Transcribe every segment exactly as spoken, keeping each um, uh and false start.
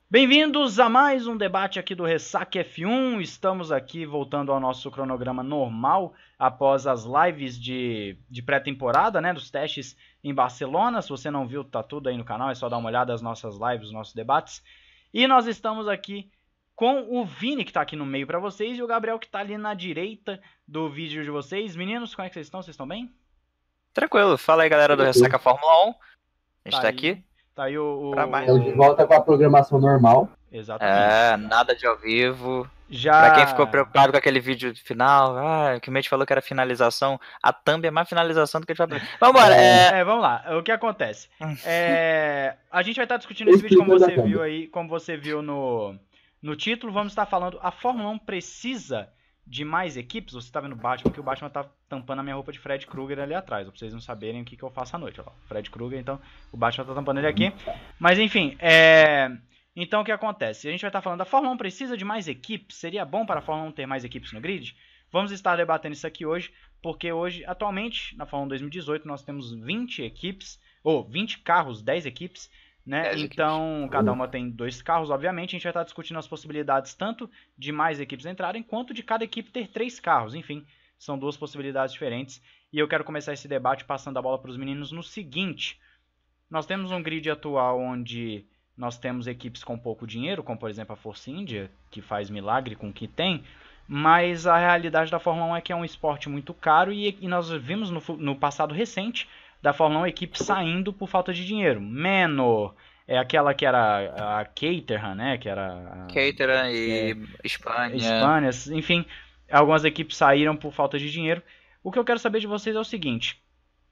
Bem-vindos a mais um debate aqui do Ressaca F um. Estamos aqui voltando ao nosso cronograma normal após as lives de, de pré-temporada, né, dos testes em Barcelona. Se você não viu, tá tudo aí no canal, é só dar uma olhada nas nossas lives, nos nossos debates. E nós estamos aqui com o Vini, que tá aqui no meio para vocês, e o Gabriel, que tá ali na direita do vídeo de vocês. Meninos, como é que vocês estão? Vocês estão bem? Tranquilo. Fala aí, galera do Ressaca Fórmula um. A gente Tá tá aí. aqui. Tá aí o... Pra mais. Estamos de volta com a programação normal. Exatamente. É, nada de ao vivo. Já... Pra quem ficou preocupado com aquele vídeo final, ah, que o Mate falou que era finalização, a thumb é mais finalização do que a gente vai... Vambora! É... é, vamos lá. O que acontece? É... A gente vai estar discutindo esse vídeo como você viu aí, como você viu no, no título. Vamos estar falando, a Fórmula um precisa de mais equipes? Você tá vendo o Batman, porque o Batman tá tampando a minha roupa de Fred Krueger ali atrás, pra vocês não saberem o que, que eu faço à noite. Ó, Fred Krueger, então o Batman tá tampando ele aqui. Mas enfim, é... então o que acontece? A gente vai estar falando, a Fórmula um precisa de mais equipes? Seria bom para a Fórmula um ter mais equipes no grid? Vamos estar debatendo isso aqui hoje, porque hoje, atualmente, na Fórmula um dois mil e dezoito, nós temos vinte equipes, ou vinte carros, dez equipes, né? Então, equipes. Cada uma tem dois carros, obviamente. A gente vai estar discutindo as possibilidades tanto de mais equipes entrarem, quanto de cada equipe ter três carros. Enfim, são duas possibilidades diferentes. E eu quero começar esse debate passando a bola para os meninos no seguinte. Nós temos um grid atual onde nós temos equipes com pouco dinheiro, como por exemplo a Force India, que faz milagre com o que tem. Mas a realidade da Fórmula um é que é um esporte muito caro e, e nós vimos no, no passado recente da Fórmula um equipe saindo por falta de dinheiro. Menor, é aquela que era a Caterham, né? Que era a, Caterham e é, Espanha. Espanha, enfim, algumas equipes saíram por falta de dinheiro. O que eu quero saber de vocês é o seguinte: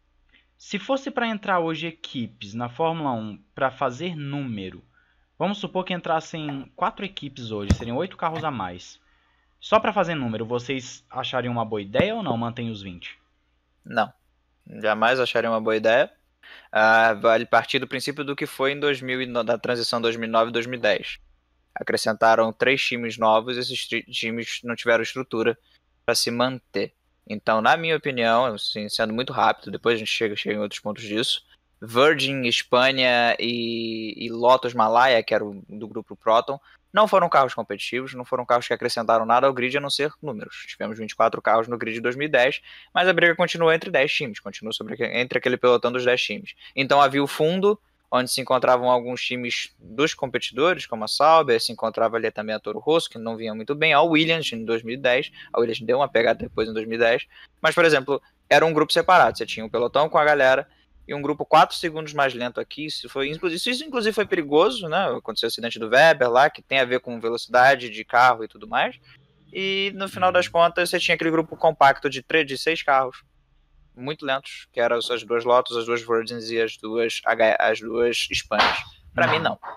se fosse para entrar hoje equipes na Fórmula um para fazer número, vamos supor que entrassem quatro equipes hoje, seriam oito carros a mais. Só para fazer número, vocês achariam uma boa ideia ou não? Mantém os vinte? Não, jamais acharia uma boa ideia. Uh, vale partir do princípio do que foi em dois mil, da transição dois mil e nove e dois mil e dez. Acrescentaram três times novos e esses times não tiveram estrutura para se manter. Então, na minha opinião, assim, sendo muito rápido, depois a gente chega, chega em outros pontos disso, Virgin, Espanha e, e Lotus Malaya, que era o do grupo Proton, não foram carros competitivos, não foram carros que acrescentaram nada ao grid a não ser números. Tivemos vinte e quatro carros no grid de dois mil e dez, mas a briga continuou entre dez times, continuou sobre, entre aquele pelotão dos dez times. Então havia o fundo, onde se encontravam alguns times dos competidores, como a Sauber, se encontrava ali também a Toro Rosso, que não vinha muito bem, a Williams em dois mil e dez, a Williams deu uma pegada depois em dois mil e dez, mas, por exemplo, era um grupo separado, você tinha um pelotão com a galera, e um grupo quatro segundos mais lento aqui, isso, foi, isso, isso inclusive foi perigoso, né? Aconteceu o acidente do Weber lá, que tem a ver com velocidade de carro e tudo mais, e no final das contas você tinha aquele grupo compacto de, três, de seis carros, muito lentos, que eram as duas Lotus, as duas Virgins e as duas, as duas Espanhas. Pra mim, não.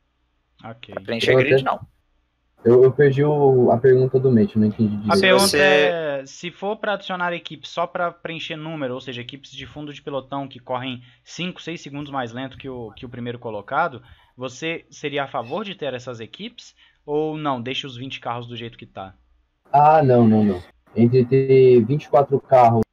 Ok. Pra preencher grid, não. Eu, eu perdi o, a pergunta do Mate, não entendi direito. A pergunta você... é, se for para adicionar equipes só para preencher número, ou seja, equipes de fundo de pelotão que correm cinco, seis segundos mais lento que o, que o primeiro colocado, você seria a favor de ter essas equipes ou não? Deixa os vinte carros do jeito que tá. Ah, não, não, não. Entre ter vinte e quatro carros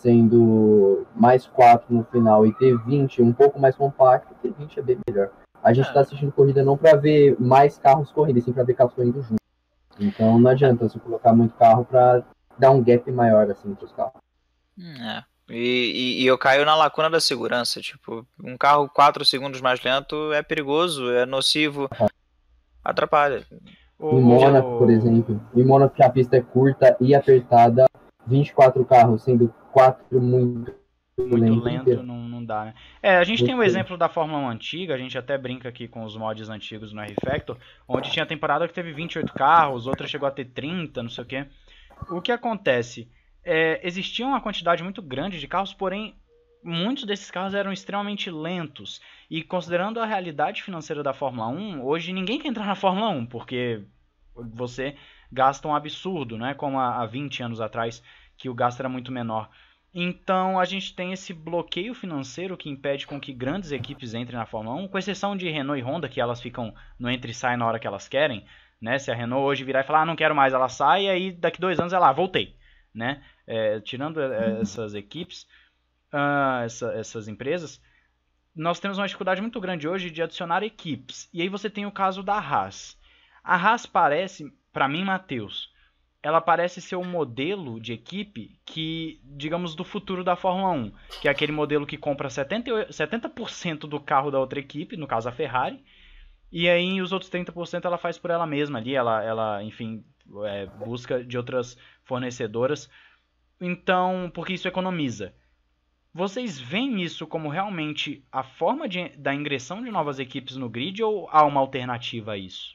sendo mais quatro no final e ter vinte um pouco mais compacto, ter vinte é bem melhor. A gente está assistindo corrida não para ver mais carros correndo, sim para ver carros correndo juntos. Então não adianta você colocar muito carro para dar um gap maior assim entre os carros. É. E, e, e eu caio na lacuna da segurança. Tipo, um carro quatro segundos mais lento é perigoso, é nocivo, atrapalha. Em Mônaco, por exemplo, em Mônaco que a pista é curta e apertada, vinte e quatro carros, sendo quatro muito muito lento, lento não, não dá, né? É, a gente tem o exemplo da Fórmula um antiga, a gente até brinca aqui com os mods antigos no R-Factor, onde tinha temporada que teve vinte e oito carros, outra chegou a ter trinta, não sei o que. O que acontece? É, existia uma quantidade muito grande de carros, porém, muitos desses carros eram extremamente lentos. E considerando a realidade financeira da Fórmula um, hoje ninguém quer entrar na Fórmula um, porque você gasta um absurdo, né? Como há vinte anos atrás, que o gasto era muito menor. Então a gente tem esse bloqueio financeiro que impede com que grandes equipes entrem na Fórmula um, com exceção de Renault e Honda, que elas ficam no entre e sai na hora que elas querem, né? Se a Renault hoje virar e falar, ah, não quero mais, ela sai, e aí daqui dois anos ela, ah, voltei, né? É, tirando essas equipes, uh, essa, essas empresas, nós temos uma dificuldade muito grande hoje de adicionar equipes. E aí você tem o caso da Haas. A Haas parece, para mim, Matheus, ela parece ser um modelo de equipe que, digamos, do futuro da Fórmula um, que é aquele modelo que compra setenta por cento do carro da outra equipe, no caso a Ferrari, e aí os outros trinta por cento ela faz por ela mesma ali, ela, ela enfim, é, busca de outras fornecedoras, então, porque isso economiza. Vocês veem isso como realmente a forma de, da ingressão de novas equipes no grid ou há uma alternativa a isso?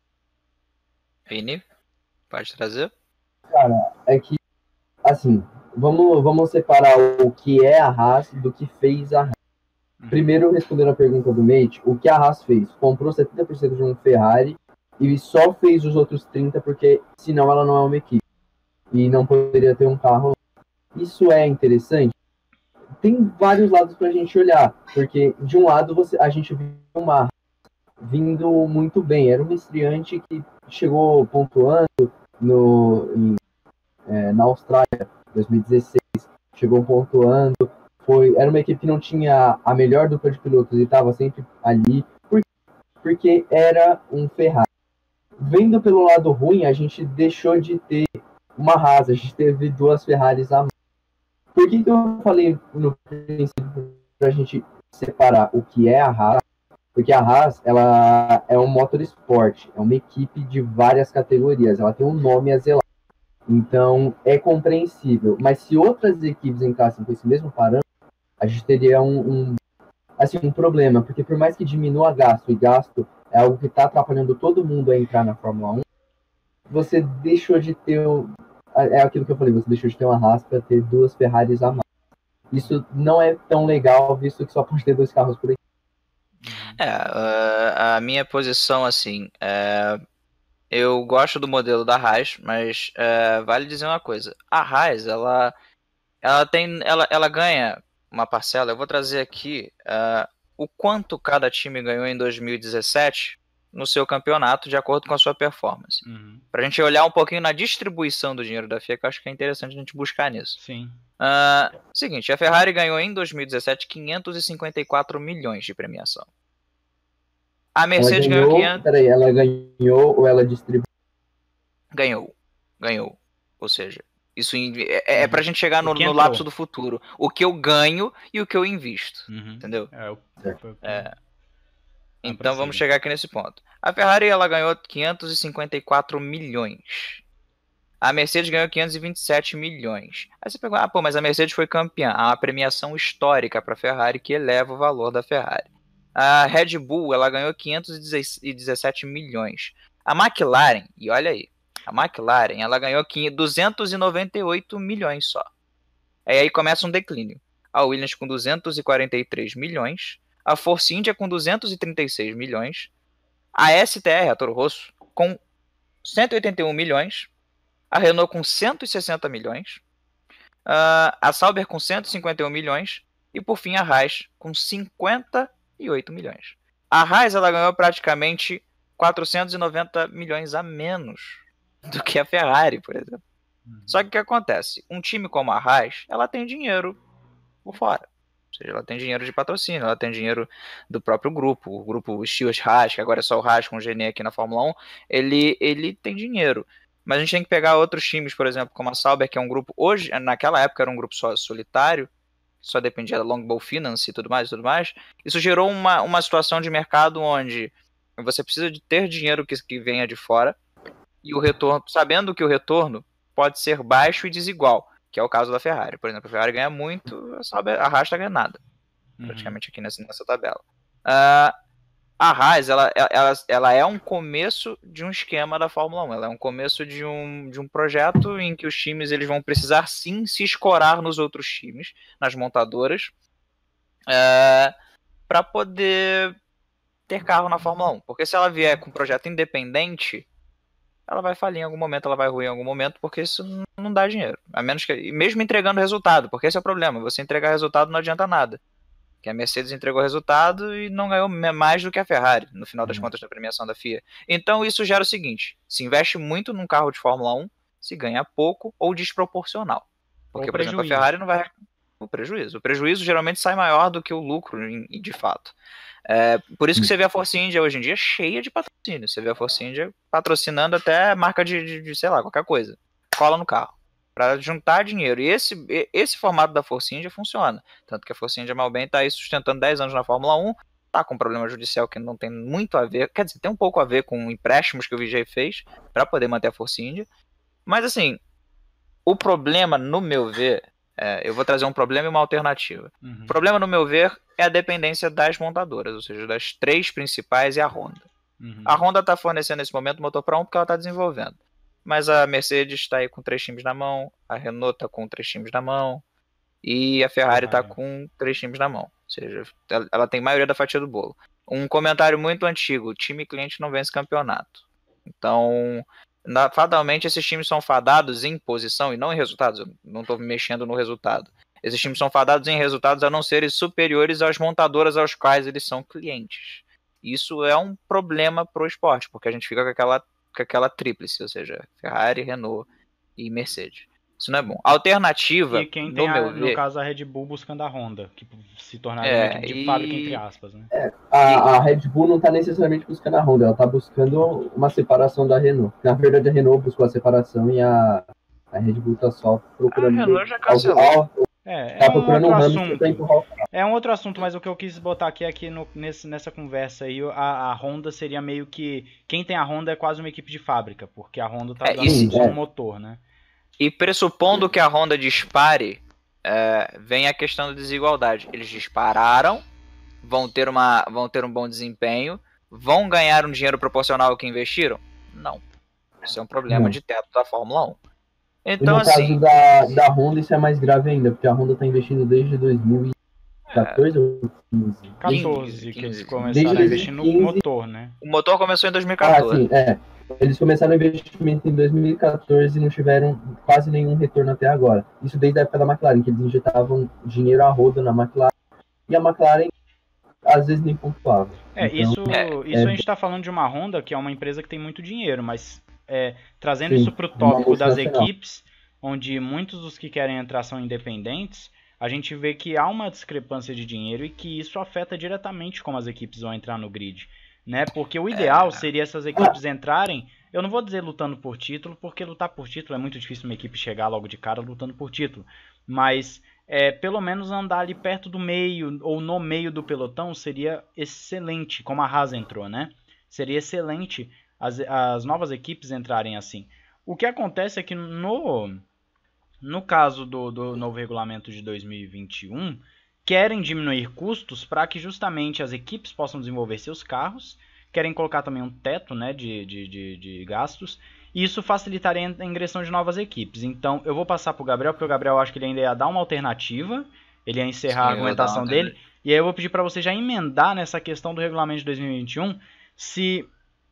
Vini, pode trazer? Cara, é que, assim, vamos, vamos separar o que é a Haas do que fez a Haas. Uhum. Primeiro, respondendo a pergunta do Mate, o que a Haas fez? Comprou setenta por cento de um Ferrari e só fez os outros trinta por cento porque senão ela não é uma equipe e não poderia ter um carro. Isso é interessante? Tem vários lados para a gente olhar, porque de um lado você, a gente viu uma vindo muito bem, era uma estreante que chegou pontuando no, em, é, na Austrália, dois mil e dezesseis, chegou pontuando, foi, era uma equipe que não tinha a melhor dupla de pilotos e estava sempre ali, porque, porque era um Ferrari. Vendo pelo lado ruim, a gente deixou de ter uma Haas, a gente teve duas Ferraris a mais. Por que, que eu falei no princípio para a gente separar o que é a Haas? Porque a Haas, ela é um motorsport, é uma equipe de várias categorias, ela tem um nome a zelar. Então, é compreensível. Mas se outras equipes entrassem com esse mesmo parâmetro, a gente teria um, um, assim, um problema. Porque por mais que diminua gasto, e gasto é algo que está atrapalhando todo mundo a entrar na Fórmula um, você deixou de ter... É aquilo que eu falei, você deixou de ter uma Haas para ter duas Ferraris a mais. Isso não é tão legal, visto que só pode ter dois carros por aí. É, uh, a minha posição, assim, é, eu gosto do modelo da Haas, mas uh, vale dizer uma coisa, a Haas, ela, ela, tem, ela, ela ganha uma parcela, eu vou trazer aqui uh, o quanto cada time ganhou em dois mil e dezessete no seu campeonato, de acordo com a sua performance. Uhum. Pra gente olhar um pouquinho na distribuição do dinheiro da F I A, que eu acho que é interessante a gente buscar nisso. Sim. Uh, seguinte, a Ferrari ganhou em dois mil e dezessete quinhentos e cinquenta e quatro milhões de premiação. A Mercedes ela ganhou, ganhou quinhentos... Peraí, ela ganhou ou ela distribuiu? Ganhou, ganhou. Ou seja, isso é, é pra gente chegar no, no lapso do futuro. O que eu ganho e o que eu invisto. Uhum. Entendeu? É, o... é. Então vamos chegar aqui nesse ponto. A Ferrari ela ganhou quinhentos e cinquenta e quatro milhões. A Mercedes ganhou quinhentos e vinte e sete milhões. Aí você pergunta, ah, pô, mas a Mercedes foi campeã. Há uma premiação histórica para a Ferrari que eleva o valor da Ferrari. A Red Bull ela ganhou quinhentos e dezessete milhões. A McLaren, e olha aí, a McLaren ela ganhou duzentos e noventa e oito milhões só. Aí, aí começa um declínio. A Williams com duzentos e quarenta e três milhões. A Force India com duzentos e trinta e seis milhões. A S T R, a Toro Rosso, com cento e oitenta e um milhões. A Renault com cento e sessenta milhões. Uh, a Sauber com cento e cinquenta e um milhões. E por fim a Haas com cinquenta e oito milhões. A Haas ela ganhou praticamente quatrocentos e noventa milhões a menos do que a Ferrari, por exemplo. Uhum. Só que o que acontece? Um time como a Haas, ela tem dinheiro por fora. Ou seja, ela tem dinheiro de patrocínio, ela tem dinheiro do próprio grupo. O grupo Stewart Haas, que agora é só o Haas com o Gene aqui na Fórmula um, ele, ele tem dinheiro. Mas a gente tem que pegar outros times, por exemplo, como a Sauber, que é um grupo, hoje, naquela época era um grupo só solitário, só dependia da Longbow Finance e tudo mais, e tudo mais. Isso gerou uma, uma situação de mercado onde você precisa de ter dinheiro que, que venha de fora, e o retorno, sabendo que o retorno pode ser baixo e desigual, que é o caso da Ferrari. Por exemplo, a Ferrari ganha muito, a Sauber, a Haas está ganhando nada, uhum. praticamente aqui nessa, nessa tabela. Uh, a Haas, ela, ela, ela é um começo de um esquema da Fórmula um, ela é um começo de um, de um projeto em que os times eles vão precisar sim se escorar nos outros times, nas montadoras, uh, para poder ter carro na Fórmula um, porque se ela vier com um projeto independente, ela vai falir em algum momento, ela vai ruir em algum momento, porque isso não dá dinheiro. A menos que, mesmo entregando resultado, porque esse é o problema, você entregar resultado não adianta nada. Que a Mercedes entregou resultado e não ganhou mais do que a Ferrari, no final das uhum. contas da premiação da F I A. Então isso gera o seguinte, se investe muito num carro de Fórmula um, se ganha pouco ou desproporcional. Porque, ou por exemplo, a Ferrari não vai... o prejuízo. O prejuízo geralmente sai maior do que o lucro, de fato. É, por isso que você vê a Force India hoje em dia cheia de patrocínio. Você vê a Force India patrocinando até marca de, de, de sei lá, qualquer coisa. Cola no carro. Para juntar dinheiro. E esse, esse formato da Force India funciona. Tanto que a Force India, mal bem, está aí sustentando dez anos na Fórmula um. Tá com um problema judicial que não tem muito a ver. Quer dizer, tem um pouco a ver com empréstimos que o V J fez para poder manter a Force India. Mas assim, o problema, no meu ver, é, eu vou trazer um problema e uma alternativa. Uhum. O problema, no meu ver, é a dependência das montadoras, ou seja, das três principais e a Honda. Uhum. A Honda está fornecendo nesse momento o motor para um porque ela está desenvolvendo. Mas a Mercedes está aí com três times na mão, a Renault está com três times na mão e a Ferrari está com três times na mão. Ou seja, ela tem a maioria da fatia do bolo. Um comentário muito antigo, time cliente não vence campeonato. Então, fatalmente esses times são fadados em posição e não em resultados. Eu não estou mexendo no resultado. Esses times são fadados em resultados a não serem superiores às montadoras aos quais eles são clientes. Isso é um problema para o esporte, porque a gente fica com aquela, com aquela tríplice, ou seja, Ferrari, Renault e Mercedes. Isso não é bom. A alternativa, e quem tem, no, a, meu no ver, caso, a Red Bull buscando a Honda, que se tornaria é, uma equipe de e... fábrica, entre aspas. Né? É, a, a Red Bull não está necessariamente buscando a Honda, ela está buscando uma separação da Renault. Na verdade, a Renault buscou a separação e a, a Red Bull está só procurando... A Renault já cancelou. É, tá é um outro um assunto. É um outro assunto, mas o que eu quis botar aqui é que no, nesse, nessa conversa aí, a, a Honda seria meio que... Quem tem a Honda é quase uma equipe de fábrica, porque a Honda tá é, dando isso, só é. um motor, né? E pressupondo que a Honda dispare, é, vem a questão da desigualdade. Eles dispararam, vão ter, uma, vão ter um bom desempenho, vão ganhar um dinheiro proporcional ao que investiram? Não. Isso é um problema Não. de teto da Fórmula um. e Então, no assim, caso da, da Honda, isso é mais grave ainda, porque a Honda está investindo desde dois mil e quatorze ou quinze? quatorze, que eles quinze. começaram a investir no motor, né? O motor começou em dois mil e quatorze. Ah, sim, é. Eles começaram o investimento em dois mil e quatorze e não tiveram quase nenhum retorno até agora. Isso desde a época da McLaren, que eles injetavam dinheiro a rodo na McLaren, e a McLaren às vezes nem pontuava. É, então, isso, é, isso é, a gente está falando de uma Honda, que é uma empresa que tem muito dinheiro, mas é, trazendo sim, isso para o tópico das nacional. equipes, onde muitos dos que querem entrar são independentes, a gente vê que há uma discrepância de dinheiro e que isso afeta diretamente como as equipes vão entrar no grid. Né? Porque o ideal é. seria essas equipes entrarem, eu não vou dizer lutando por título, porque lutar por título é muito difícil uma equipe chegar logo de cara lutando por título, mas é, pelo menos andar ali perto do meio ou no meio do pelotão seria excelente, como a Haas entrou, né? Seria excelente as, as novas equipes entrarem assim. O que acontece é que no, no caso do, do novo regulamento de dois mil e vinte e um, querem diminuir custos para que justamente as equipes possam desenvolver seus carros, querem colocar também um teto, né, de, de, de, de gastos, e isso facilitaria a ingressão de novas equipes. Então eu vou passar para o Gabriel, porque o Gabriel acho que ele ainda ia dar uma alternativa, ele ia encerrar Sim, a argumentação dele, e aí eu vou pedir para você já emendar nessa questão do regulamento de dois mil e vinte e um, se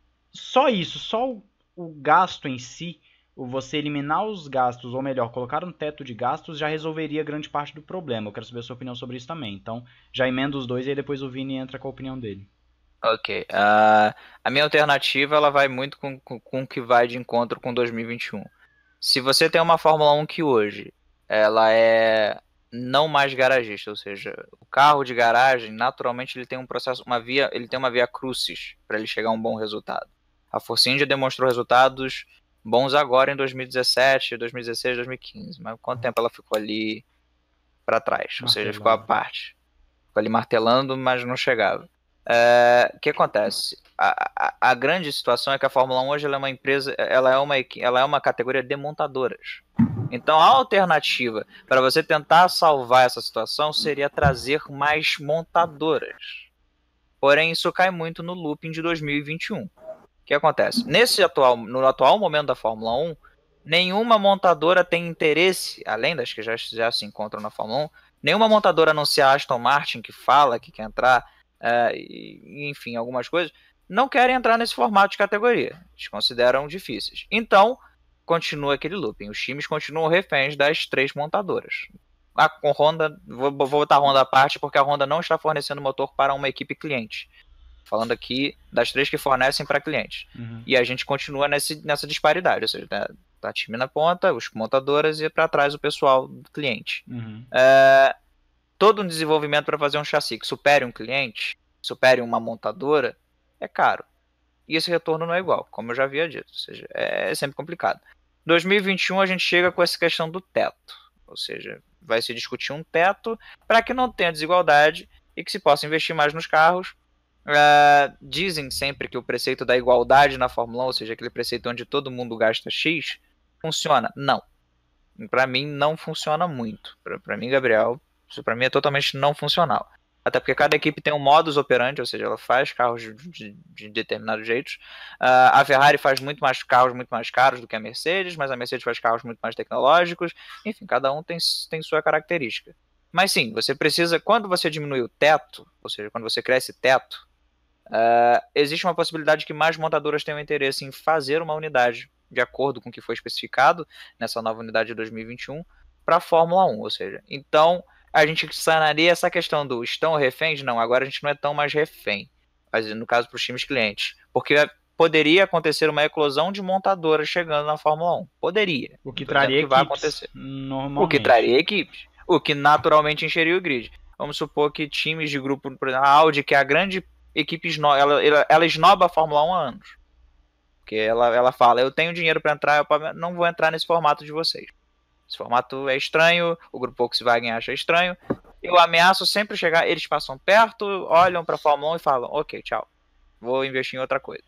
só isso, só o, o gasto em si, você eliminar os gastos, ou melhor, colocar um teto de gastos, já resolveria grande parte do problema. Eu quero saber a sua opinião sobre isso também. Então, já emenda os dois e aí depois o Vini entra com a opinião dele. Ok. Uh, a minha alternativa ela vai muito com, com, com o que vai de encontro com dois mil e vinte e um. Se você tem uma Fórmula um que hoje ela é não mais garagista, ou seja, o carro de garagem, naturalmente ele tem um processo, uma via, ele tem uma via crucis para ele chegar a um bom resultado. A Force India demonstrou resultados bons agora em dois mil e dezessete, dois mil e dezesseis, dois mil e quinze. Mas quanto tempo ela ficou ali para trás? Ou seja, ficou à parte. Ficou ali martelando, mas não chegava. É, o que acontece? A, a, a grande situação é que a Fórmula um hoje ela é uma empresa, ela é uma, ela é uma categoria de montadoras. Então a alternativa para você tentar salvar essa situação seria trazer mais montadoras. Porém, isso cai muito no looping de dois mil e vinte e um. O que acontece? Nesse atual, no atual momento da Fórmula um, nenhuma montadora tem interesse, além das que já, já se encontram na Fórmula um, nenhuma montadora, a não ser a Aston Martin, que fala que quer entrar, é, e, enfim, algumas coisas, não querem entrar nesse formato de categoria. Eles consideram difíceis. Então, continua aquele looping. Os times continuam reféns das três montadoras. A Honda, vou, vou botar a Honda à parte, porque a Honda não está fornecendo motor para uma equipe cliente. Falando aqui das três que fornecem para clientes. Uhum. E a gente continua nesse, nessa disparidade. Ou seja, tá, tá time na ponta, os montadoras e para trás o pessoal do cliente. Uhum. É, todo um desenvolvimento para fazer um chassi que supere um cliente, supere uma montadora, é caro. E esse retorno não é igual, como eu já havia dito. Ou seja, é sempre complicado. dois mil e vinte e um a gente chega com essa questão do teto. Ou seja, vai se discutir um teto para que não tenha desigualdade e que se possa investir mais nos carros. Uh, dizem sempre que o preceito da igualdade na Fórmula um, ou seja, aquele preceito onde todo mundo gasta X, funciona. Não. Para mim não funciona muito. Para mim, Gabriel, isso para mim é totalmente não funcional. Até porque cada equipe tem um modus operandi, ou seja, ela faz carros de, de, de determinados jeitos. Uh, a Ferrari faz muito mais carros muito mais caros do que a Mercedes, mas a Mercedes faz carros muito mais tecnológicos. Enfim, cada um tem, tem sua característica. Mas sim, você precisa, quando você diminui o teto, ou seja, quando você cresce teto, uh, existe uma possibilidade que mais montadoras tenham interesse em fazer uma unidade de acordo com o que foi especificado nessa nova unidade de dois mil e vinte e um para a Fórmula um, ou seja, então a gente sanaria essa questão do estão reféns? Não, agora a gente não é tão mais refém, mas no caso para os times clientes, porque poderia acontecer uma eclosão de montadoras chegando na Fórmula um, poderia. O que traria que equipes, vai acontecer. Normalmente. O que traria equipes, o que naturalmente encheria o grid. Vamos supor que times de grupo, por exemplo, a Audi, que é a grande equipe, ela, ela, ela esnoba a Fórmula um há anos. Porque ela, ela fala, eu tenho dinheiro para entrar, eu não vou entrar nesse formato de vocês. Esse formato é estranho, o grupo Volkswagen acha estranho. Eu ameaço sempre chegar, eles passam perto, olham para a Fórmula um e falam, ok, tchau, vou investir em outra coisa.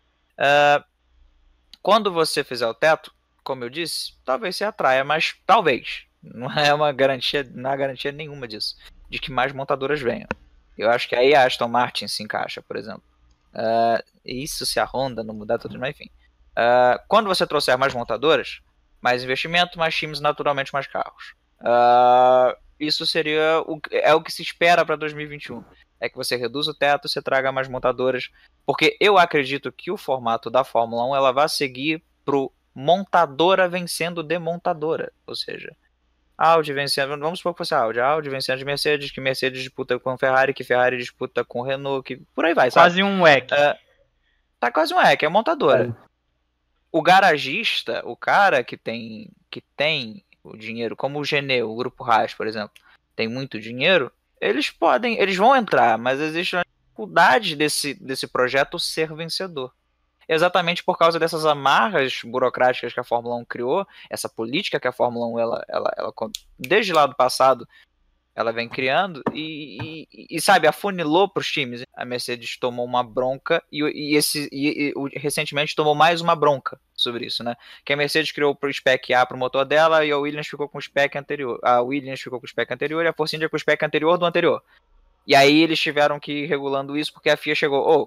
Uh, quando você fizer o teto, como eu disse, talvez se atraia, mas talvez. Não é uma garantia, não há garantia nenhuma disso, de que mais montadoras venham. Eu acho que aí a Aston Martin se encaixa, por exemplo. Uh, isso se a Honda não mudar tudo, mas enfim. Uh, quando você trouxer mais montadoras, mais investimento, mais times, naturalmente mais carros. Uh, isso seria o, é o que se espera para dois mil e vinte e um. É que você reduza o teto, você traga mais montadoras, porque eu acredito que o formato da Fórmula um ela vai seguir pro montadora vencendo de montadora, ou seja, Audi vencendo, vamos supor que fosse a Audi, a Audi vencendo de Mercedes, que Mercedes disputa com a Ferrari, que Ferrari disputa com Renault, que por aí vai, sabe? Quase um W E C. Uh, tá quase um W E C, é montadora. É. O garagista, o cara que tem, que tem o dinheiro, como o Geneu, o Grupo Haas, por exemplo, tem muito dinheiro, eles podem, eles vão entrar, mas existe uma dificuldade desse, desse projeto ser vencedor. Exatamente por causa dessas amarras burocráticas que a Fórmula um criou, essa política que a Fórmula um, ela, ela, ela, desde lá do passado, ela vem criando e, e, e sabe, afunilou para os times. A Mercedes tomou uma bronca e, e, esse, e, e recentemente tomou mais uma bronca sobre isso, né? Que a Mercedes criou o spec A para o motor dela e a Williams ficou com o spec anterior. A Williams ficou com o spec anterior e a Force India com o spec anterior do anterior. E aí eles tiveram que ir regulando isso porque a F I A chegou, oh,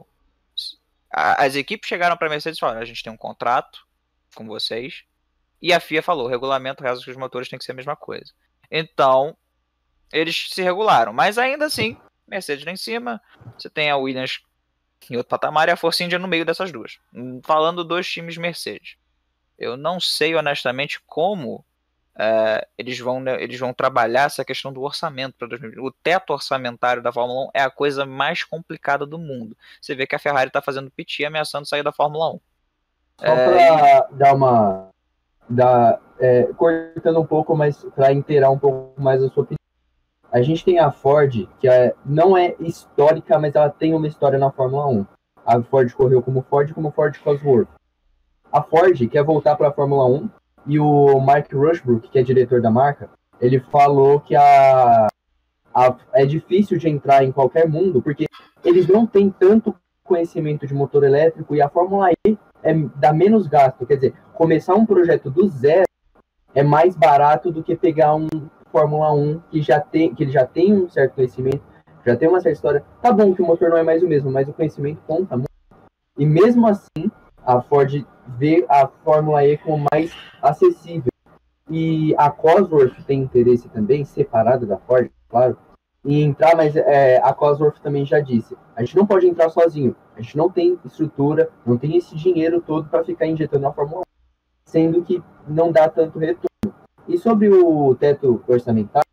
as equipes chegaram para a Mercedes e falaram, a gente tem um contrato com vocês, e a F I A falou, o regulamento reza que os motores têm que ser a mesma coisa. Então, eles se regularam, mas ainda assim, Mercedes lá em cima, você tem a Williams em outro patamar e a Force India no meio dessas duas. Falando dos times Mercedes. Eu não sei honestamente como Uh, eles, vão, eles vão trabalhar essa questão do orçamento para dois mil e vinte. O teto orçamentário da Fórmula um é a coisa mais complicada do mundo. Você vê que a Ferrari está fazendo piti ameaçando sair da Fórmula um. Só é... para dar uma... Dar, é, cortando um pouco, mas para inteirar um pouco mais a sua opinião. A gente tem a Ford, que é, não é histórica, mas ela tem uma história na Fórmula um. A Ford correu como Ford, como Ford Cosworth. A Ford quer voltar para a Fórmula um, e o Mark Rushbrook, que é diretor da marca, ele falou que a, a, é difícil de entrar em qualquer mundo, porque eles não têm tanto conhecimento de motor elétrico e a Fórmula E é, dá menos gasto. Quer dizer, começar um projeto do zero é mais barato do que pegar um Fórmula um que, já tem, que ele já tem um certo conhecimento, já tem uma certa história. Tá bom que o motor não é mais o mesmo, mas o conhecimento conta muito. E mesmo assim, a Ford vê a Fórmula E como mais acessível. E a Cosworth tem interesse também, separada da Ford, claro, em entrar, mas é, a Cosworth também já disse, a gente não pode entrar sozinho, a gente não tem estrutura, não tem esse dinheiro todo para ficar injetando na Fórmula um, sendo que não dá tanto retorno. E sobre o teto orçamentário,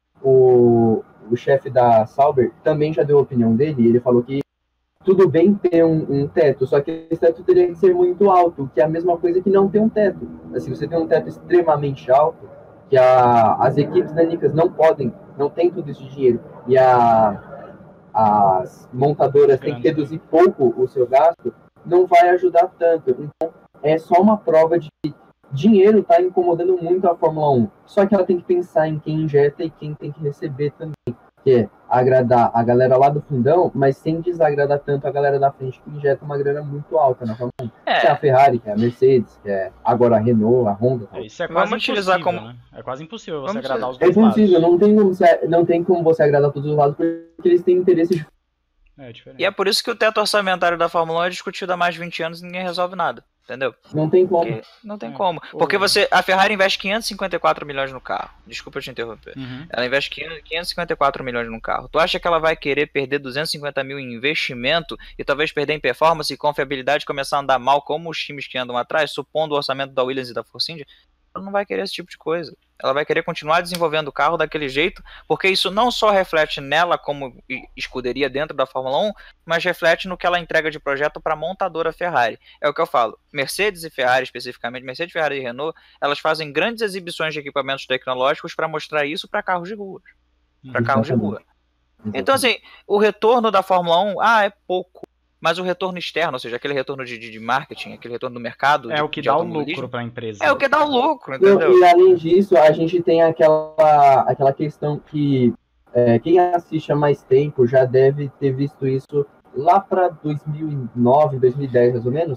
o, o chefe da Sauber também já deu a opinião dele, ele falou que tudo bem ter um, um teto, só que esse teto teria que ser muito alto, que é a mesma coisa que não ter um teto. Assim, você tem um teto extremamente alto, que a, as equipes técnicas não podem não tem tudo isso de dinheiro. E a, as montadoras têm que reduzir pouco o seu gasto, não vai ajudar tanto. Então, é só uma prova de que dinheiro está incomodando muito a Fórmula um. Só que ela tem que pensar em quem injeta e quem tem que receber também. Que é agradar a galera lá do fundão, mas sem desagradar tanto a galera da frente, que injeta uma grana muito alta na Fórmula um. É. Que é a Ferrari, que é a Mercedes, que é agora a Renault, a Honda. É, isso é quase Vamos impossível, como... né? É quase impossível você Vamos agradar os dois lados. É impossível, lados. Não tem, como você, não tem como você agradar todos os lados, porque eles têm interesses de... É diferente. E é por isso que o teto orçamentário da Fórmula um é discutido há mais de vinte anos e ninguém resolve nada. Entendeu? Não tem como. Porque não tem é. como. Porque você, a Ferrari investe quinhentos e cinquenta e quatro milhões no carro. Desculpa te interromper. Uhum. Ela investe quinhentos e cinquenta e quatro milhões no carro. Tu acha que ela vai querer perder duzentos e cinquenta mil em investimento e talvez perder em performance e confiabilidade e começar a andar mal como os times que andam atrás, supondo o orçamento da Williams e da Force India? Ela não vai querer esse tipo de coisa. Ela vai querer continuar desenvolvendo o carro daquele jeito, porque isso não só reflete nela como escuderia dentro da Fórmula um, mas reflete no que ela entrega de projeto para a montadora Ferrari. É o que eu falo. Mercedes e Ferrari, especificamente, Mercedes, Ferrari e Renault, elas fazem grandes exibições de equipamentos tecnológicos para mostrar isso para carros de rua. Para carros de rua. Então, assim, o retorno da Fórmula um, ah, é pouco. Mas o retorno externo, ou seja, aquele retorno de, de, de marketing, aquele retorno do mercado... É de, o que de dá o lucro para a empresa. É o que dá o lucro, entendeu? E, e além disso, a gente tem aquela, aquela questão que é, quem assiste há mais tempo já deve ter visto isso lá para dois mil e nove, dois mil e dez, mais ou menos.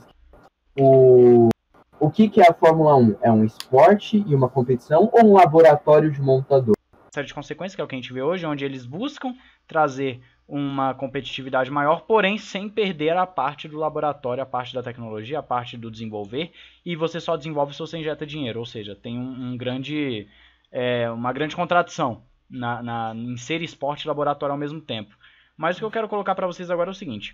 O, o que, que é a Fórmula um? É um esporte e uma competição ou um laboratório de montador? Série de consequências, que é o que a gente vê hoje, onde eles buscam trazer uma competitividade maior, porém sem perder a parte do laboratório, a parte da tecnologia, a parte do desenvolver, e você só desenvolve se você injeta dinheiro, ou seja, tem um, um grande, é, uma grande contradição na, na, em ser esporte e laboratório ao mesmo tempo. Mas o que eu quero colocar para vocês agora é o seguinte,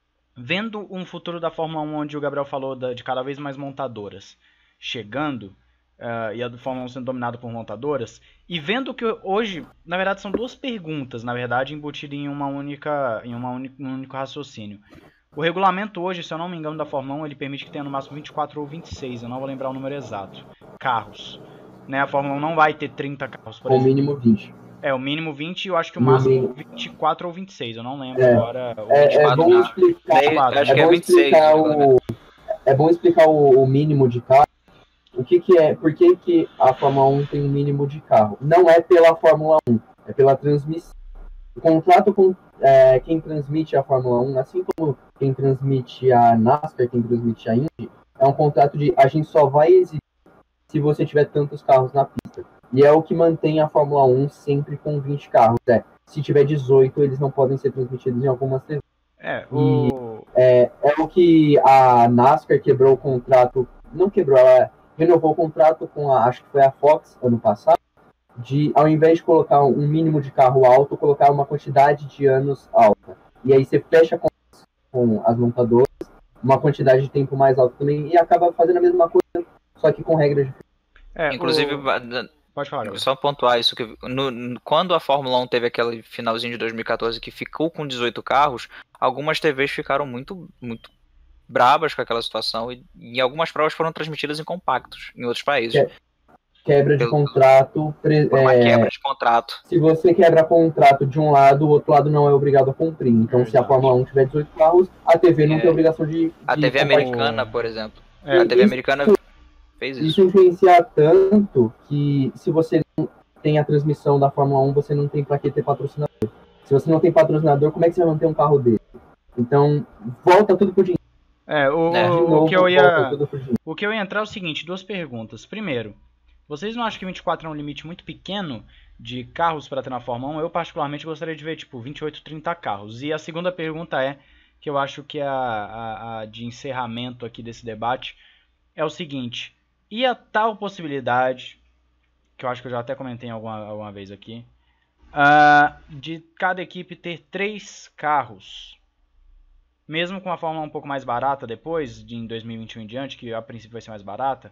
vendo um futuro da Fórmula um, onde o Gabriel falou da, de cada vez mais montadoras chegando, Uh, e a do Fórmula um sendo dominada por montadoras, e vendo que hoje, na verdade, são duas perguntas, na verdade, embutidas em uma única, em uma uni, um único raciocínio. O regulamento hoje, se eu não me engano, da Fórmula um, ele permite que tenha no máximo vinte e quatro ou vinte e seis, eu não vou lembrar o número exato, carros. Né? A Fórmula um não vai ter trinta carros, por o exemplo. O mínimo vinte. É, o mínimo vinte e eu acho que o máximo vinte e quatro ou vinte e seis, eu não lembro é, agora. O é, é bom explicar, vinte e quatro, acho é que é bom vinte e seis. Explicar o, é bom explicar o, o mínimo de carro. O que, que é? Por que, que a Fórmula um tem um mínimo de carro? Não é pela Fórmula um, é pela transmissão. O contrato com é, quem transmite a Fórmula um, assim como quem transmite a NASCAR, quem transmite a Indy, é um contrato de a gente só vai exibir se você tiver tantos carros na pista. E é o que mantém a Fórmula um sempre com vinte carros. É, se tiver dezoito, eles não podem ser transmitidos em algumas T Vs. É, o... é, é o que a NASCAR quebrou o contrato, não quebrou, ela renovou o contrato com a, acho que foi a Fox, ano passado, de, ao invés de colocar um mínimo de carro alto, colocar uma quantidade de anos alta. E aí você fecha com, com as montadoras, uma quantidade de tempo mais alta também, e acaba fazendo a mesma coisa, só que com regras diferentes. É, Inclusive, o... pode falar. Só pontuar isso, que no, quando a Fórmula um teve aquele finalzinho de dois mil e quatorze que ficou com dezoito carros, algumas T Vs ficaram muito, muito brabas com aquela situação e, e algumas provas foram transmitidas em compactos em outros países. Que, quebra de Pelo, contrato. Pre, por uma é, quebra de contrato. Se você quebra contrato de um lado, o outro lado não é obrigado a cumprir. Então, é se a Fórmula um tiver dezoito carros, a T V não é, tem obrigação de. de a T V americana, por exemplo. É, a T V isso, americana fez isso. Isso influencia tanto que se você não tem a transmissão da Fórmula um, você não tem pra que ter patrocinador. Se você não tem patrocinador, como é que você vai manter um carro dele? Então, volta tudo pro dinheiro. É, o, é. o, o, que eu ia, o que eu ia entrar é o seguinte, duas perguntas. Primeiro, vocês não acham que vinte e quatro é um limite muito pequeno de carros para ter na Fórmula um? Eu particularmente gostaria de ver tipo vinte e oito, trinta carros. E a segunda pergunta é, que eu acho que é a, a, a de encerramento aqui desse debate, é o seguinte, e a tal possibilidade, que eu acho que eu já até comentei alguma, alguma vez aqui, uh, de cada equipe ter três carros? Mesmo com a Fórmula um pouco mais barata depois, de em dois mil e vinte e um em diante, que a princípio vai ser mais barata,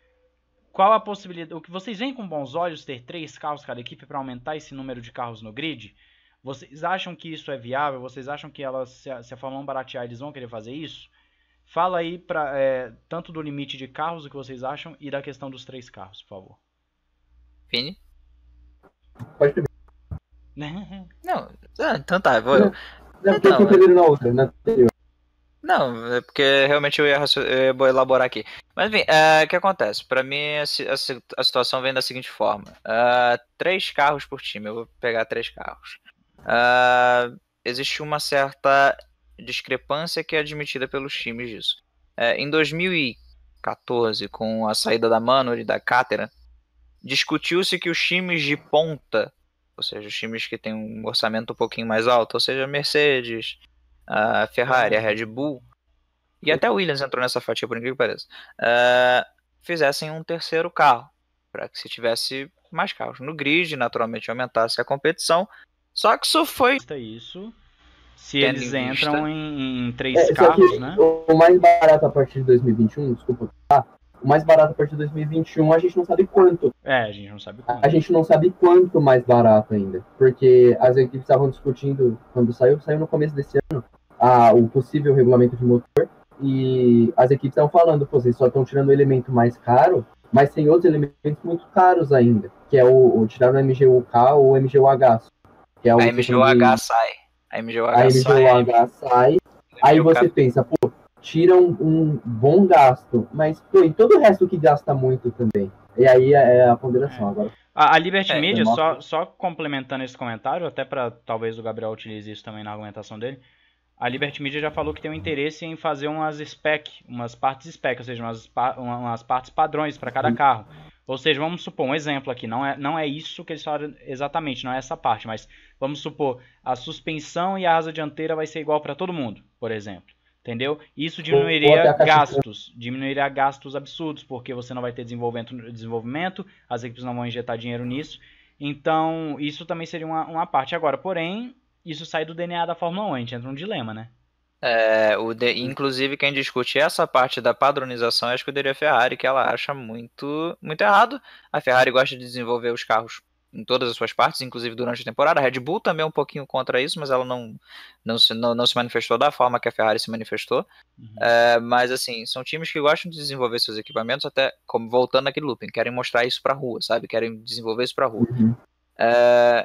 qual a possibilidade, o que vocês veem com bons olhos ter três carros cada equipe para aumentar esse número de carros no grid? Vocês acham que isso é viável? Vocês acham que ela, se, a, se a Fórmula um baratear, eles vão querer fazer isso? Fala aí pra, é, tanto do limite de carros, o que vocês acham, e da questão dos três carros, por favor. Vini? Pode primeiro. Não, ah, então tá, vou eu. Não, Então, porque eu na outra, na anterior. Não, é porque realmente eu ia, raci- eu ia elaborar aqui. Mas enfim, é, o que acontece? Pra mim, a, si- a si- a situação vem da seguinte forma: Ah, três carros por time, eu vou pegar três carros. Ah, existe uma certa discrepância que é admitida pelos times disso. É, em dois mil e quatorze, com a saída da Manor e da Caterham, discutiu-se que os times de ponta, ou seja, os times que têm um orçamento um pouquinho mais alto, ou seja, a Mercedes, a Ferrari, a Red Bull, e até o Williams entrou nessa fatia, por incrível que pareça, uh, fizessem um terceiro carro, para que se tivesse mais carros no grid, naturalmente aumentasse a competição. Só que isso foi... Isso, se tendo eles em vista... entram em, em três É, só carros, que né? o mais barato a partir de dois mil e vinte e um, desculpa, tá? O mais barato a partir de dois mil e vinte e um a gente não sabe quanto. É, a gente não sabe quanto. A gente não sabe quanto mais barato ainda. Porque as equipes estavam discutindo, quando saiu, saiu no começo desse ano, a, o possível regulamento de motor. E as equipes estavam falando, pô, vocês só estão tirando o elemento mais caro, mas tem outros elementos muito caros ainda. Que é o, o tirar o M G U K ou o M G U H. Que é o a M G U H de... sai. A M G U H a M G U H sai. sai. Aí você pensa, pô, tira um, um bom gasto, mas pô, e todo o resto que gasta muito também. E aí é a ponderação. É. Agora, A, a Liberty É, Media, só, só complementando esse comentário, até para talvez o Gabriel utilize isso também na argumentação dele, a Liberty Media já falou que tem um interesse em fazer umas spec, umas partes spec, ou seja, umas, umas partes padrões para cada carro. Ou seja, vamos supor um exemplo aqui, não é, não é isso que eles falaram exatamente, não é essa parte, mas vamos supor, a suspensão e a asa dianteira vai ser igual para todo mundo, por exemplo. Entendeu? Isso diminuiria gastos, diminuiria gastos absurdos, porque você não vai ter desenvolvimento, desenvolvimento, as equipes não vão injetar dinheiro nisso. Então, isso também seria uma, uma parte. Agora, porém, isso sai do D N A da Fórmula um, a gente entra num dilema, né? É, o de, inclusive quem discute essa parte da padronização é a escuderia Ferrari, que ela acha muito, muito errado. A Ferrari gosta de desenvolver os carros em todas as suas partes, inclusive durante a temporada. A Red Bull também é um pouquinho contra isso, mas ela não, não, se, não, não se manifestou da forma que a Ferrari se manifestou. Uhum. É, mas assim, são times que gostam de desenvolver seus equipamentos, até como voltando naquele looping, querem mostrar isso pra rua, sabe? Querem desenvolver isso pra rua. Uhum. É,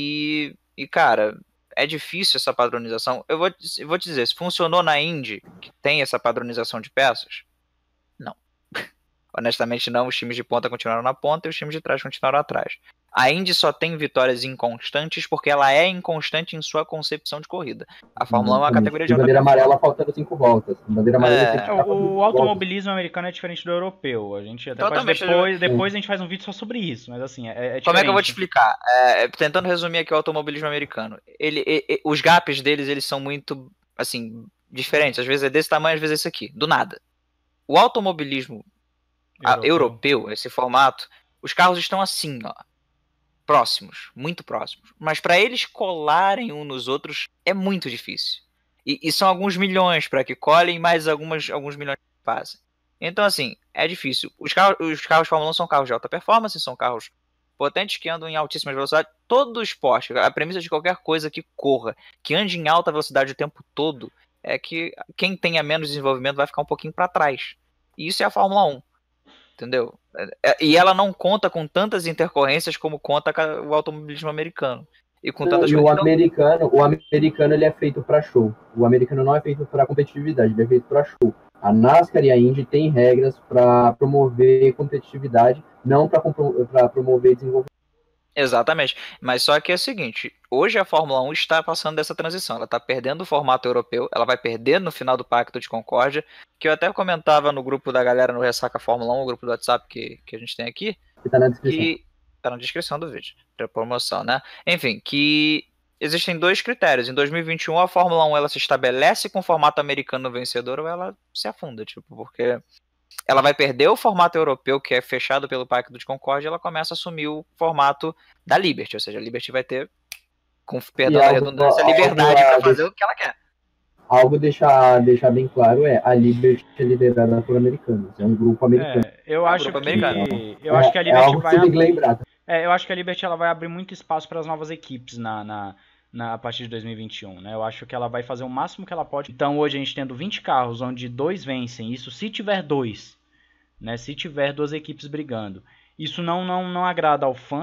e, e cara, é difícil essa padronização. Eu vou, eu vou te dizer, se funcionou na Indy, que tem essa padronização de peças, não. Honestamente não, os times de ponta continuaram na ponta e os times de trás continuaram atrás. A Indy só tem vitórias inconstantes porque ela é inconstante em sua concepção de corrida. A Fórmula um é uma categoria de alta bandeira amarela faltando cinco voltas. Bandeira amarela é, o, o automobilismo americano é diferente do europeu. A gente até Totalmente pode depois, depois a gente faz um vídeo só sobre isso, mas assim, é, é diferente. Como é que eu vou te explicar? É, tentando resumir aqui o automobilismo americano. Ele, ele, os gaps deles, eles são muito, assim, diferentes. Às vezes é desse tamanho, às vezes é esse aqui. Do nada. O automobilismo europeu, a, europeu esse formato, os carros estão assim, ó. Próximos, muito próximos. Mas para eles colarem uns nos outros é muito difícil. E, e são alguns milhões para que colhem, mais algumas, alguns milhões que passem. Então, assim, é difícil. Os carros, os carros Fórmula um são carros de alta performance, são carros potentes que andam em altíssima velocidade. Todo esporte, a premissa de qualquer coisa que corra, que ande em alta velocidade o tempo todo, é que quem tenha menos desenvolvimento vai ficar um pouquinho para trás. E isso é a Fórmula um. Entendeu? E ela não conta com tantas intercorrências como conta o automobilismo americano. E, com não, tantas e coisas. o americano, o americano ele é feito para show. O americano não é feito para competitividade, ele é feito para show. A NASCAR e a Indy têm regras para promover competitividade, não para promover desenvolvimento. Exatamente. Mas só que é o seguinte, hoje a Fórmula um está passando dessa transição. Ela está perdendo o formato europeu, ela vai perder no final do Pacto de Concórdia, que eu até comentava no grupo da galera no Ressaca Fórmula um, o grupo do WhatsApp que, que a gente tem aqui. Que tá na descrição. Que tá na descrição do vídeo, para promoção, né? Enfim, que existem dois critérios. Em dois mil e vinte e um, a Fórmula um ela se estabelece com o formato americano vencedor ou ela se afunda, tipo, porque ela vai perder o formato europeu, que é fechado pelo Pacto de Concórdia, e ela começa a assumir o formato da Liberty, ou seja, a Liberty vai ter, com perdão da redundância, a liberdade para fazer o que ela quer. Algo deixar, deixar bem claro é a Liberty é liderada por americanos, é um grupo americano. É, eu é um acho grupo que americano. eu é, acho que a Liberty é vai abrir, é, eu acho que a Liberty ela vai abrir muito espaço para as novas equipes na, na, na a partir de dois mil e vinte e um, né? Eu acho que ela vai fazer o máximo que ela pode. Então hoje a gente tendo vinte carros, onde dois vencem, isso se tiver dois, né? Se tiver duas equipes brigando, isso não não não agrada ao fã,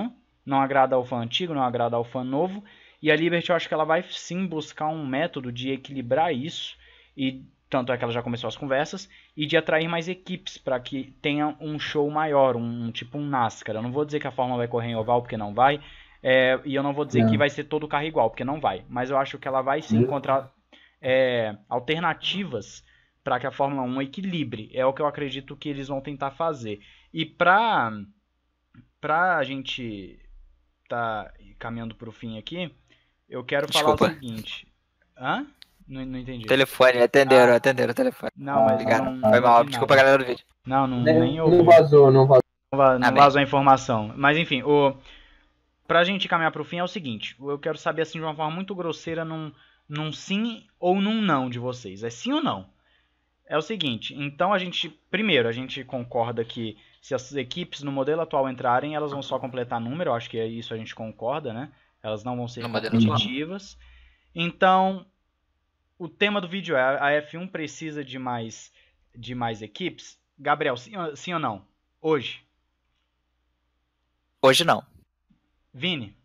não agrada ao fã antigo, não agrada ao fã novo. E a Liberty eu acho que ela vai sim buscar um método de equilibrar isso, e tanto é que ela já começou as conversas, e de atrair mais equipes para que tenha um show maior, um tipo um NASCAR. Eu não vou dizer que a Fórmula vai correr em oval, porque não vai, é, e eu não vou dizer não. que vai ser todo o carro igual, porque não vai. Mas eu acho que ela vai sim encontrar é, alternativas para que a Fórmula um equilibre. É o que eu acredito que eles vão tentar fazer. E para pra a gente tá caminhando para o fim aqui, eu quero Desculpa. falar o seguinte. Hã? Não, não entendi. Telefone, atenderam, ah. atenderam o telefone. Não, mas Obrigado. não, Foi mal, não desculpa a galera do vídeo. Não, não, nem, nem ouvi. Não vazou, não vazou. Não, não vazou a informação. Mas enfim, o... pra gente caminhar pro fim é o seguinte. Eu quero saber assim de uma forma muito grosseira num, num sim ou num não de vocês. É sim ou não? É o seguinte, então a gente, primeiro, a gente concorda que se as equipes no modelo atual entrarem, elas vão só completar número, eu acho que é isso a gente concorda, né? Elas não vão ser competitivas. Então, o tema do vídeo é, a F um precisa de mais, de mais equipes? Gabriel, sim, sim ou não? Hoje? Hoje não. Vini?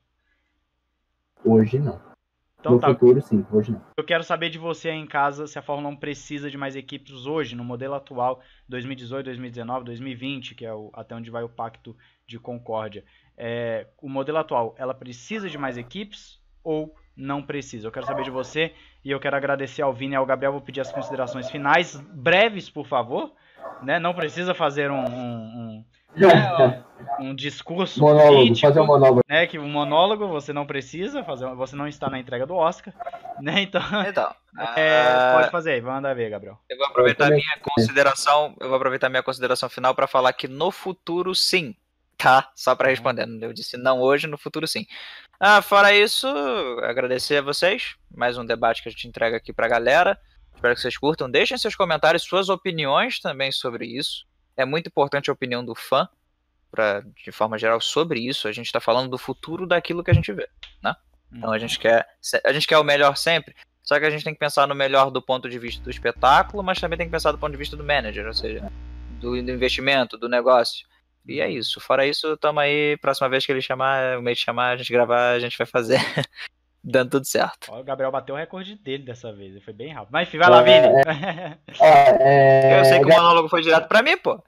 Hoje não. Então, no tá. futuro, sim. Hoje não. Eu quero saber de você aí em casa se a Fórmula um precisa de mais equipes hoje, no modelo atual, dois mil e dezoito, dois mil e dezenove, dois mil e vinte, que é o, até onde vai o Pacto de Concórdia. É, o modelo atual, ela precisa de mais equipes ou não precisa? Eu quero saber de você e eu quero agradecer ao Vini e ao Gabriel. Vou pedir as considerações finais, breves, por favor. Né? Não precisa fazer um... um, um... É, um discurso monólogo, político, fazer um monólogo. Né, que um monólogo você não precisa fazer, você não está na entrega do Oscar, né? Então, então é, uh... pode fazer aí, vai mandar ver, Gabriel. Eu vou aproveitar a minha consideração, eu vou aproveitar minha consideração final para falar que no futuro sim, tá? Só para responder, eu disse não hoje, no futuro sim. Ah, fora isso, agradecer a vocês, mais um debate que a gente entrega aqui para a galera. Espero que vocês curtam, deixem seus comentários, suas opiniões também sobre isso. É muito importante a opinião do fã, pra, de forma geral, sobre isso. A gente está falando do futuro daquilo que a gente vê, né? Então a gente quer, a gente quer o melhor sempre, só que a gente tem que pensar no melhor do ponto de vista do espetáculo, mas também tem que pensar do ponto de vista do manager, ou seja, do, do investimento, do negócio. E é isso. Fora isso, tamo aí, próxima vez que ele chamar, o mês de chamar, a gente gravar, a gente vai fazer. Dando tudo certo. Ó, o Gabriel bateu o recorde dele dessa vez, ele foi bem rápido. Mas enfim, vai lá, Vini. É, é, eu sei que é, o monólogo foi direto pra mim, pô.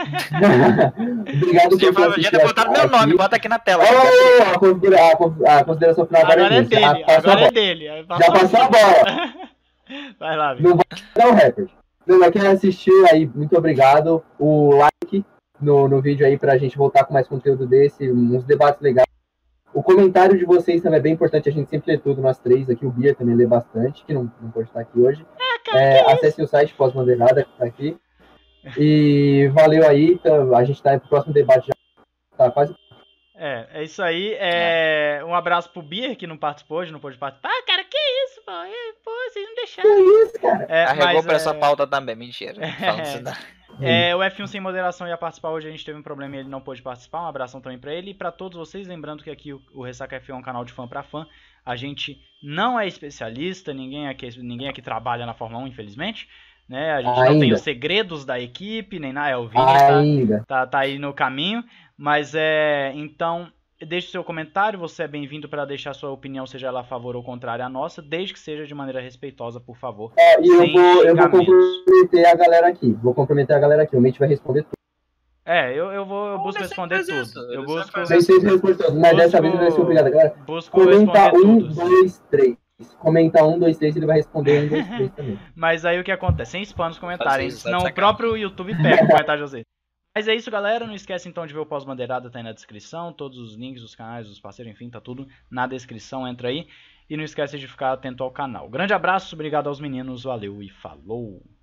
Obrigado por ter podia ter botado meu nome, bota aqui na tela. Oh, a, considera a consideração final agora, agora é dele, agora é dele. Já passou a bola. Vai lá, Vini. Não vai dar o recorde. Pra quem assistiu aí, muito obrigado. O like no, no vídeo aí pra gente voltar com mais conteúdo desse, uns debates legais. O comentário de vocês também é bem importante, a gente sempre lê tudo, nós três aqui, o Bia também lê bastante, que não, não pode estar aqui hoje. É, acesse o site Pós-Bandeirada, que está aqui. E valeu aí, tá, a gente está aí pro próximo debate já. Tá quase. É, é isso aí. É, um abraço pro Bia, que não participou hoje, não pôde participar. Ah, cara, que isso, pô? É, pô, vocês não deixaram. Que isso, cara? É, Arregou mas, pra é... essa pauta também, mentira. É... É, o F um Sem Moderação ia participar hoje, a gente teve um problema e ele não pôde participar. Um abração também pra ele. E pra todos vocês, lembrando que aqui o, o Ressaca F um é um canal de fã pra fã. A gente não é especialista, ninguém aqui, ninguém aqui trabalha na Fórmula um, infelizmente. Né? A gente Ainda. não tem os segredos da equipe, nem nada. É, o Vini tá, tá, tá aí no caminho. Mas é. Então, deixe seu comentário. Você é bem-vindo para deixar sua opinião, seja ela a favor ou contrária à nossa, desde que seja de maneira respeitosa, por favor. É, e eu vou, eu vou comprometer a galera aqui. Vou comprometer a galera aqui. O Mente vai responder tudo. É, eu, eu vou eu busco responder tudo. Isso, eu busco. Nem sei se responde tudo, mas dessa vez ele vai ser obrigado, galera. Busco Comenta um, tudo, dois, três. Comenta um, dois, três, ele vai responder um, dois, três também. Mas aí o que acontece? Sem spam nos comentários, isso, senão o próprio YouTube pega o comentário de vocês. Mas é isso, galera. Não esquece então de ver o Pós-Bandeirada, tá aí na descrição. Todos os links dos canais, dos parceiros, enfim, tá tudo na descrição. Entra aí. E não esquece de ficar atento ao canal. Grande abraço, obrigado aos meninos, valeu e falou!